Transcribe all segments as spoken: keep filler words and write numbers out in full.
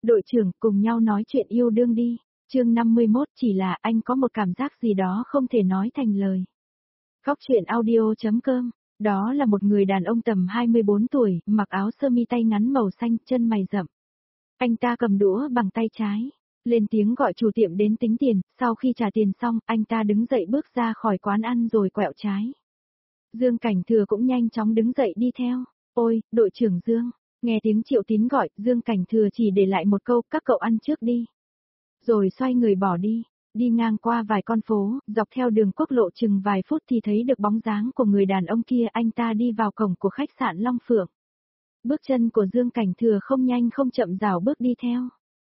đội trưởng cùng nhau nói chuyện yêu đương đi. Chương năm mươi mốt chỉ là anh có một cảm giác gì đó không thể nói thành lời. Góc truyện audio chấm com. Đó là một người đàn ông tầm hai mươi bốn tuổi, mặc áo sơ mi tay ngắn màu xanh, chân mày rậm. Anh ta cầm đũa bằng tay trái, lên tiếng gọi chủ tiệm đến tính tiền, sau khi trả tiền xong, anh ta đứng dậy bước ra khỏi quán ăn rồi quẹo trái. Dương Cảnh Thừa cũng nhanh chóng đứng dậy đi theo. Ôi, đội trưởng Dương, nghe tiếng Triệu Tín gọi, Dương Cảnh Thừa chỉ để lại một câu, các cậu ăn trước đi. Rồi xoay người bỏ đi, đi ngang qua vài con phố, dọc theo đường quốc lộ chừng vài phút thì thấy được bóng dáng của người đàn ông kia, anh ta đi vào cổng của khách sạn Long Phượng. Bước chân của Dương Cảnh Thừa không nhanh không chậm rảo bước đi theo.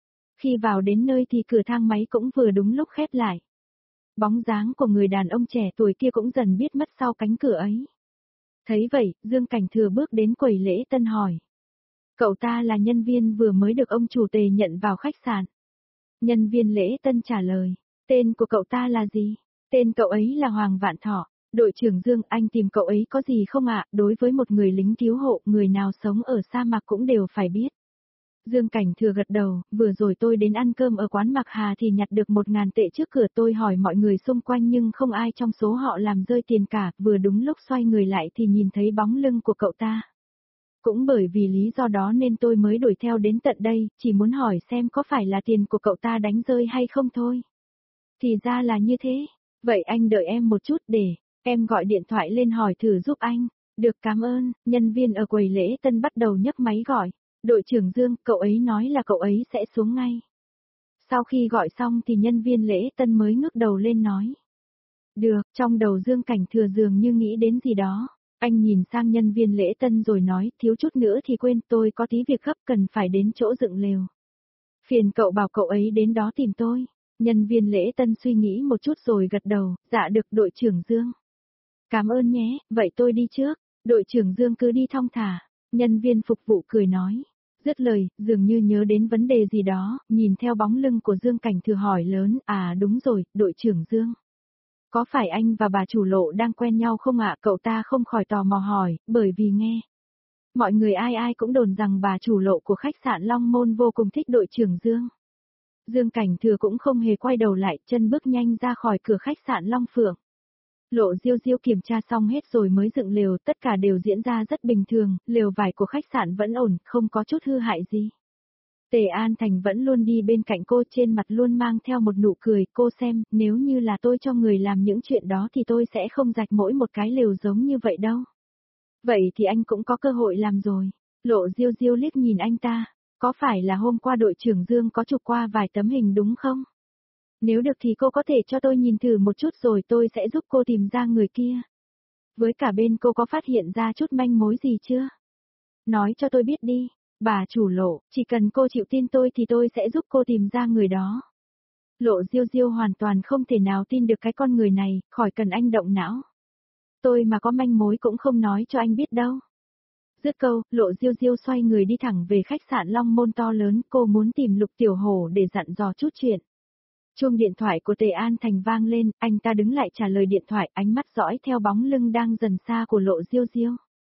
Khi vào đến nơi thì cửa thang máy cũng vừa đúng lúc khép lại. Bóng dáng của người đàn ông trẻ tuổi kia cũng dần biết mất sau cánh cửa ấy. Thấy vậy, Dương Cảnh Thừa bước đến quầy lễ tân hỏi. Cậu ta là nhân viên vừa mới được ông chủ Tề nhận vào khách sạn. Nhân viên lễ tân trả lời, tên của cậu ta là gì? Tên cậu ấy là Hoàng Vạn Thọ. Đội trưởng Dương, anh tìm cậu ấy có gì không ạ? Đối với một người lính cứu hộ, người nào sống ở sa mạc cũng đều phải biết. Dương Cảnh Thừa gật đầu, vừa rồi tôi đến ăn cơm ở quán Mạc Hà thì nhặt được một ngàn tệ trước cửa, tôi hỏi mọi người xung quanh nhưng không ai trong số họ làm rơi tiền cả, vừa đúng lúc xoay người lại thì nhìn thấy bóng lưng của cậu ta. Cũng bởi vì lý do đó nên tôi mới đuổi theo đến tận đây, chỉ muốn hỏi xem có phải là tiền của cậu ta đánh rơi hay không thôi. Thì ra là như thế, vậy anh đợi em một chút để em gọi điện thoại lên hỏi thử giúp anh. Được, cảm ơn. Nhân viên ở quầy lễ tân bắt đầu nhấc máy gọi. Đội trưởng Dương, cậu ấy nói là cậu ấy sẽ xuống ngay. Sau khi gọi xong thì nhân viên lễ tân mới ngước đầu lên nói. Được, trong đầu Dương Cảnh Thừa dường như nghĩ đến gì đó. Anh nhìn sang nhân viên lễ tân rồi nói, thiếu chút nữa thì quên, tôi có tí việc gấp cần phải đến chỗ dựng lều. Phiền cậu bảo cậu ấy đến đó tìm tôi. Nhân viên lễ tân suy nghĩ một chút rồi gật đầu, dạ được đội trưởng Dương. Cảm ơn nhé, vậy tôi đi trước. Đội trưởng Dương cứ đi thong thả. Nhân viên phục vụ cười nói. Dứt lời, dường như nhớ đến vấn đề gì đó, nhìn theo bóng lưng của Dương Cảnh Thừa hỏi lớn, à đúng rồi, đội trưởng Dương. Có phải anh và bà chủ Lộ đang quen nhau không ạ? Cậu ta không khỏi tò mò hỏi, bởi vì nghe. Mọi người ai ai cũng đồn rằng bà chủ Lộ của khách sạn Long Môn vô cùng thích đội trưởng Dương. Dương Cảnh Thừa cũng không hề quay đầu lại, chân bước nhanh ra khỏi cửa khách sạn Long Phượng. Lộ Diêu Diêu kiểm tra xong hết rồi mới dựng lều, tất cả đều diễn ra rất bình thường, lều vải của khách sạn vẫn ổn, không có chút hư hại gì. Tề An Thành vẫn luôn đi bên cạnh cô, trên mặt luôn mang theo một nụ cười, cô xem, nếu như là tôi cho người làm những chuyện đó thì tôi sẽ không rạch mỗi một cái lều giống như vậy đâu. Vậy thì anh cũng có cơ hội làm rồi. Lộ Diêu Diêu liếc nhìn anh ta, có phải là hôm qua đội trưởng Dương có chụp qua vài tấm hình đúng không? Nếu được thì cô có thể cho tôi nhìn thử một chút rồi tôi sẽ giúp cô tìm ra người kia. Với cả bên cô có phát hiện ra chút manh mối gì chưa? Nói cho tôi biết đi. Bà chủ Lộ, chỉ cần cô chịu tin tôi thì tôi sẽ giúp cô tìm ra người đó. Lộ Diêu Diêu hoàn toàn không thể nào tin được cái con người này, khỏi cần anh động não. Tôi mà có manh mối cũng không nói cho anh biết đâu. Dứt câu, Lộ Diêu Diêu xoay người đi thẳng về khách sạn Long Môn to lớn, cô muốn tìm Lục Tiểu Hổ để dặn dò chút chuyện. Chuông điện thoại của Tề An Thành vang lên, anh ta đứng lại trả lời điện thoại, ánh mắt dõi theo bóng lưng đang dần xa của Lộ Diêu Diêu.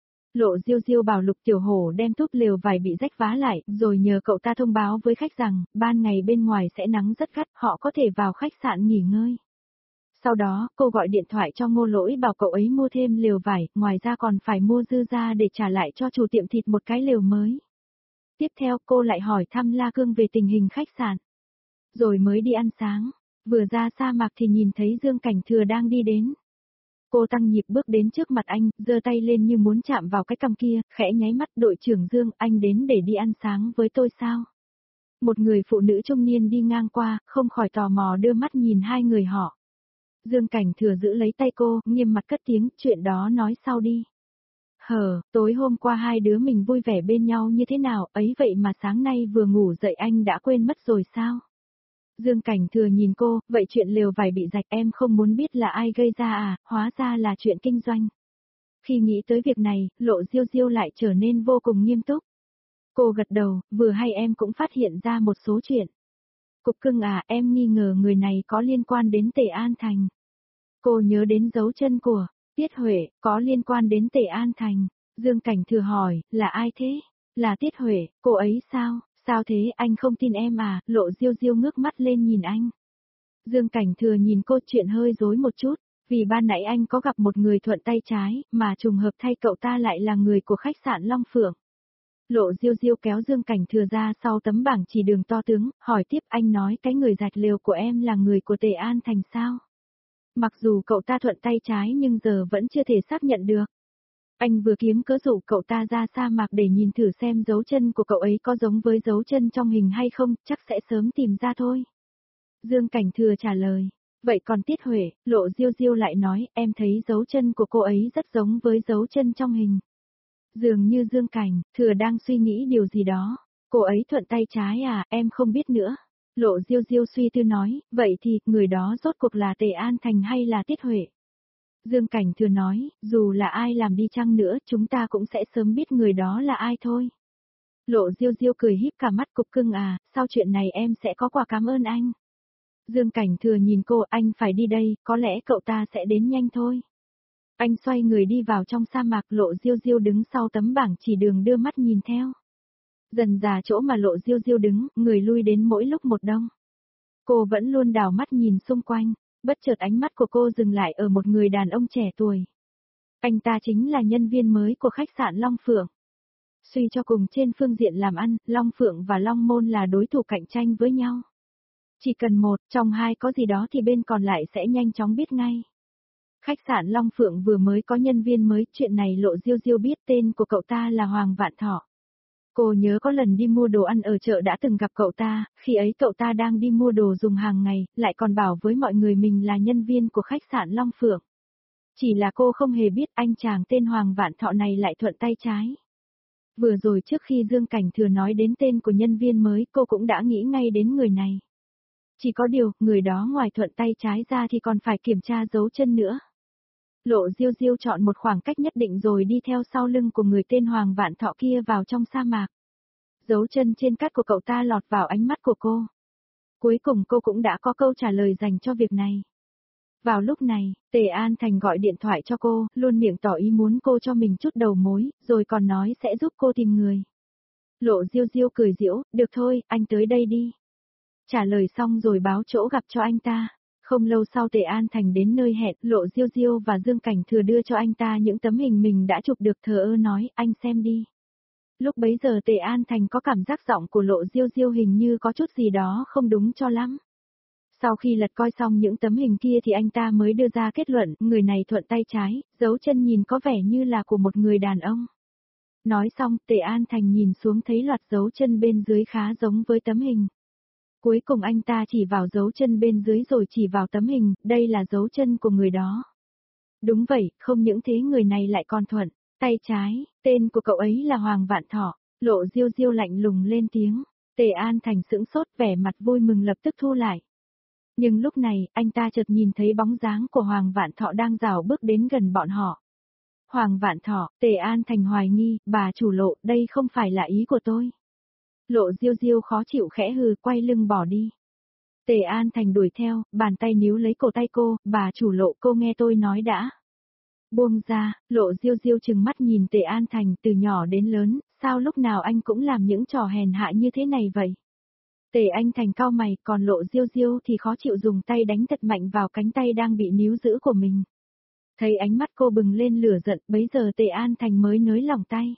Lộ Diêu Diêu bảo Lục Tiểu Hổ đem túp lều vải bị rách vá lại, rồi nhờ cậu ta thông báo với khách rằng, ban ngày bên ngoài sẽ nắng rất gắt, họ có thể vào khách sạn nghỉ ngơi. Sau đó, cô gọi điện thoại cho Ngô Lỗi bảo cậu ấy mua thêm lều vải, ngoài ra còn phải mua dư ra để trả lại cho chủ tiệm thịt một cái lều mới. Tiếp theo, cô lại hỏi thăm La Cương về tình hình khách sạn. Rồi mới đi ăn sáng, vừa ra sa mạc thì nhìn thấy Dương Cảnh Thừa đang đi đến. Cô tăng nhịp bước đến trước mặt anh, giơ tay lên như muốn chạm vào cái cằm kia, khẽ nháy mắt, đội trưởng Dương, anh đến để đi ăn sáng với tôi sao? Một người phụ nữ trung niên đi ngang qua, không khỏi tò mò đưa mắt nhìn hai người họ. Dương Cảnh Thừa giữ lấy tay cô, nghiêm mặt cất tiếng, chuyện đó nói sau đi. Hờ, tối hôm qua hai đứa mình vui vẻ bên nhau như thế nào, ấy vậy mà sáng nay vừa ngủ dậy anh đã quên mất rồi sao? Dương Cảnh Thừa nhìn cô, vậy chuyện lều vải bị rạch em không muốn biết là ai gây ra à, hóa ra là chuyện kinh doanh. Khi nghĩ tới việc này, Lộ Diêu Diêu lại trở nên vô cùng nghiêm túc. Cô gật đầu, vừa hay em cũng phát hiện ra một số chuyện. Cục Cưng à, em nghi ngờ người này có liên quan đến Tề An Thành. Cô nhớ đến dấu chân của Tiết Huệ, có liên quan đến Tề An Thành. Dương Cảnh Thừa hỏi, là ai thế? Là Tiết Huệ, cô ấy sao? Sao thế, anh không tin em à? Lộ Diêu Diêu ngước mắt lên nhìn anh. Dương Cảnh Thừa nhìn cô, chuyện hơi rối một chút, vì ban nãy anh có gặp một người thuận tay trái, mà trùng hợp thay cậu ta lại là người của khách sạn Long Phượng. Lộ Diêu Diêu kéo Dương Cảnh Thừa ra sau tấm bảng chỉ đường to tướng, hỏi tiếp, anh nói cái người rạch lều của em là người của Tề An Thành sao? Mặc dù cậu ta thuận tay trái nhưng giờ vẫn chưa thể xác nhận được. Anh vừa kiếm cớ rủ cậu ta ra sa mạc để nhìn thử xem dấu chân của cậu ấy có giống với dấu chân trong hình hay không, chắc sẽ sớm tìm ra thôi. Dương Cảnh Thừa trả lời. Vậy còn Tiết Huệ, Lộ Diêu Diêu lại nói, em thấy dấu chân của cô ấy rất giống với dấu chân trong hình. Dường như Dương Cảnh Thừa đang suy nghĩ điều gì đó. Cô ấy thuận tay trái à, em không biết nữa. Lộ Diêu Diêu suy tư nói, vậy thì, người đó rốt cuộc là Tề An Thành hay là Tiết Huệ? Dương Cảnh Thừa nói, dù là ai làm đi chăng nữa, chúng ta cũng sẽ sớm biết người đó là ai thôi. Lộ Diêu Diêu cười híp cả mắt, cục cưng à, sau chuyện này em sẽ có quà cảm ơn anh. Dương Cảnh Thừa nhìn cô, anh phải đi đây, có lẽ cậu ta sẽ đến nhanh thôi. Anh xoay người đi vào trong sa mạc, Lộ Diêu Diêu đứng sau tấm bảng chỉ đường đưa mắt nhìn theo. Dần dà chỗ mà Lộ Diêu Diêu đứng, người lui đến mỗi lúc một đông. Cô vẫn luôn đảo mắt nhìn xung quanh, bất chợt ánh mắt của cô dừng lại ở một người đàn ông trẻ tuổi. Anh ta chính là nhân viên mới của khách sạn Long Phượng. Suy cho cùng trên phương diện làm ăn, Long Phượng và Long Môn là đối thủ cạnh tranh với nhau. Chỉ cần một trong hai có gì đó thì bên còn lại sẽ nhanh chóng biết ngay. Khách sạn Long Phượng vừa mới có nhân viên mới, chuyện này Lộ Diêu Diêu biết, tên của cậu ta là Hoàng Vạn Thọ. Cô nhớ có lần đi mua đồ ăn ở chợ đã từng gặp cậu ta, khi ấy cậu ta đang đi mua đồ dùng hàng ngày, lại còn bảo với mọi người mình là nhân viên của khách sạn Long Phượng. Chỉ là cô không hề biết anh chàng tên Hoàng Vạn Thọ này lại thuận tay trái. Vừa rồi trước khi Dương Cảnh Thừa nói đến tên của nhân viên mới, cô cũng đã nghĩ ngay đến người này. Chỉ có điều, người đó ngoài thuận tay trái ra thì còn phải kiểm tra dấu chân nữa. Lộ Diêu Diêu chọn một khoảng cách nhất định rồi đi theo sau lưng của người tên Hoàng Vạn Thọ kia vào trong sa mạc. Dấu chân trên cát của cậu ta lọt vào ánh mắt của cô. Cuối cùng cô cũng đã có câu trả lời dành cho việc này. Vào lúc này, Tề An Thành gọi điện thoại cho cô, luôn miệng tỏ ý muốn cô cho mình chút đầu mối, rồi còn nói sẽ giúp cô tìm người. Lộ Diêu Diêu cười giễu, được thôi, anh tới đây đi. Trả lời xong rồi báo chỗ gặp cho anh ta. Không lâu sau Tề An Thành đến nơi hẹn, Lộ Diêu Diêu và Dương Cảnh Thừa đưa cho anh ta những tấm hình mình đã chụp được, thờ ơ nói, anh xem đi. Lúc bấy giờ Tề An Thành có cảm giác giọng của Lộ Diêu Diêu hình như có chút gì đó không đúng cho lắm. Sau khi lật coi xong những tấm hình kia thì anh ta mới đưa ra kết luận, người này thuận tay trái, dấu chân nhìn có vẻ như là của một người đàn ông. Nói xong, Tề An Thành nhìn xuống thấy loạt dấu chân bên dưới khá giống với tấm hình. Cuối cùng anh ta chỉ vào dấu chân bên dưới rồi chỉ vào tấm hình, đây là dấu chân của người đó. Đúng vậy, không những thế người này lại còn thuận tay trái, tên của cậu ấy là Hoàng Vạn Thọ. Lộ Diêu Diêu lạnh lùng lên tiếng. Tề An Thành sững sốt, vẻ mặt vui mừng lập tức thu lại. Nhưng lúc này, anh ta chợt nhìn thấy bóng dáng của Hoàng Vạn Thọ đang rảo bước đến gần bọn họ. Hoàng Vạn Thọ, Tề An Thành hoài nghi, bà chủ Lộ, đây không phải là ý của tôi. Lộ Diêu Diêu khó chịu khẽ hừ, quay lưng bỏ đi. Tề An Thành đuổi theo, bàn tay níu lấy cổ tay cô, bà chủ Lộ, cô nghe tôi nói đã. Buông ra, Lộ Diêu Diêu trừng mắt nhìn Tề An Thành, từ nhỏ đến lớn, sao lúc nào anh cũng làm những trò hèn hạ như thế này vậy? Tề Anh Thành cau mày, còn Lộ Diêu Diêu thì khó chịu dùng tay đánh thật mạnh vào cánh tay đang bị níu giữ của mình. Thấy ánh mắt cô bừng lên lửa giận, bấy giờ Tề An Thành mới nới lỏng tay.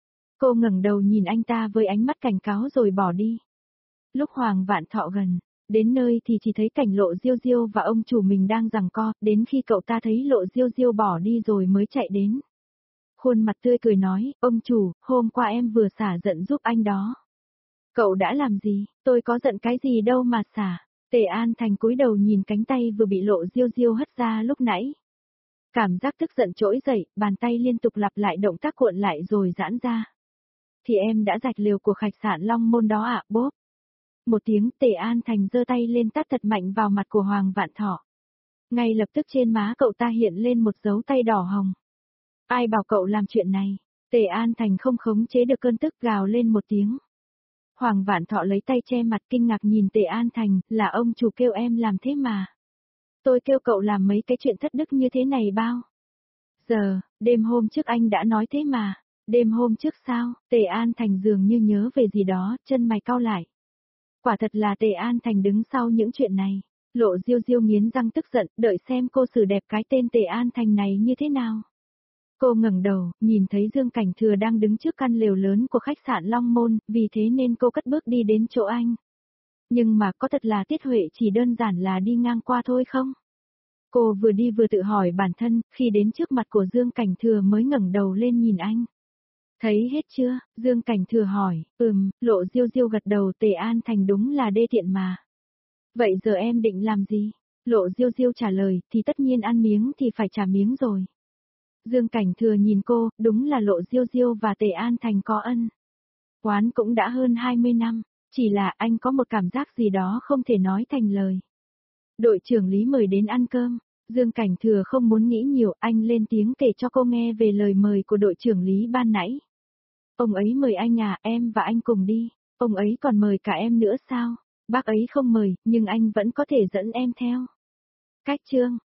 Cô ngẩng đầu nhìn anh ta với ánh mắt cảnh cáo rồi bỏ đi. Lúc Hoàng Vạn Thọ gần đến nơi thì chỉ thấy cảnh Lộ Diêu Diêu và ông chủ mình đang giằng co, đến khi cậu ta thấy Lộ Diêu Diêu bỏ đi rồi mới chạy đến. Khuôn mặt tươi cười nói, ông chủ, hôm qua em vừa xả giận giúp anh đó. Cậu đã làm gì, tôi có giận cái gì đâu mà xả. Tề An Thành cúi đầu nhìn cánh tay vừa bị Lộ Diêu Diêu hất ra lúc nãy. Cảm giác tức giận trỗi dậy, bàn tay liên tục lặp lại động tác cuộn lại rồi giãn ra. Thì em đã rạch lều của khách sạn Long Môn đó ạ, à, bốp. Một tiếng, Tề An Thành giơ tay lên tát thật mạnh vào mặt của Hoàng Vạn Thọ. Ngay lập tức trên má cậu ta hiện lên một dấu tay đỏ hồng. Ai bảo cậu làm chuyện này? Tề An Thành không khống chế được cơn tức gào lên một tiếng. Hoàng Vạn Thọ lấy tay che mặt kinh ngạc nhìn Tề An Thành, là ông chủ kêu em làm thế mà. Tôi kêu cậu làm mấy cái chuyện thất đức như thế này bao giờ, đêm hôm trước anh đã nói thế mà. Đêm hôm trước sao, Tề An Thành dường như nhớ về gì đó, chân mày cau lại. Quả thật là Tề An Thành đứng sau những chuyện này. Lộ Diêu Diêu nghiến răng tức giận, đợi xem cô xử đẹp cái tên Tề An Thành này như thế nào. Cô ngẩng đầu, nhìn thấy Dương Cảnh Thừa đang đứng trước căn lều lớn của khách sạn Long Môn, vì thế nên cô cất bước đi đến chỗ anh. Nhưng mà có thật là Tiết Huệ chỉ đơn giản là đi ngang qua thôi không? Cô vừa đi vừa tự hỏi bản thân, khi đến trước mặt của Dương Cảnh Thừa mới ngẩng đầu lên nhìn anh. Thấy hết chưa? Dương Cảnh Thừa hỏi, ừm, Lộ Diêu Diêu gật đầu. Tề An Thành đúng là đê tiện mà. Vậy giờ em định làm gì? Lộ Diêu Diêu trả lời, thì tất nhiên ăn miếng thì phải trả miếng rồi. Dương Cảnh Thừa nhìn cô, đúng là Lộ Diêu Diêu và Tề An Thành có ân. Quán cũng đã hơn hai mươi năm, chỉ là anh có một cảm giác gì đó không thể nói thành lời. Đội trưởng Lý mời đến ăn cơm. Dương Cảnh Thừa không muốn nghĩ nhiều, anh lên tiếng kể cho cô nghe về lời mời của đội trưởng Lý ban nãy. Ông ấy mời anh à, em và anh cùng đi. Ông ấy còn mời cả em nữa sao? Bác ấy không mời, nhưng anh vẫn có thể dẫn em theo. Cách chương